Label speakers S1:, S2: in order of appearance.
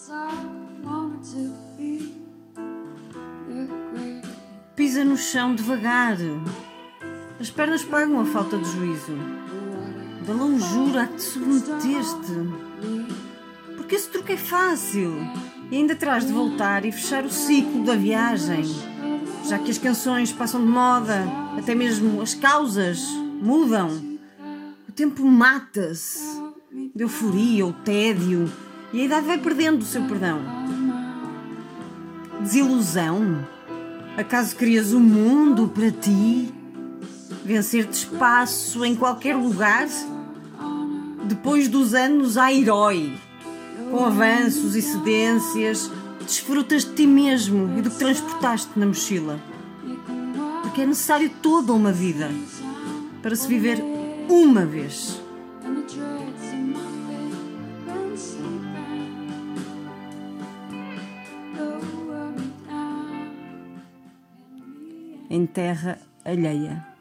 S1: Pisa no chão devagar. As pernas pagam a falta de juízo, da longura a que te submeteste. Porque esse truque é fácil e ainda terás de voltar e fechar o ciclo da viagem, já que as canções passam de moda, até mesmo as causas mudam. O tempo mata-se de euforia ou tédio e a idade vai perdendo o seu perdão. Desilusão? Acaso querias o mundo para ti? Vencer-te espaço em qualquer lugar? Depois dos anos há herói. Com avanços e cedências, desfrutas de ti mesmo e do que transportaste na mochila. Porque é necessário toda uma vida para se viver uma vez. Em terra alheia.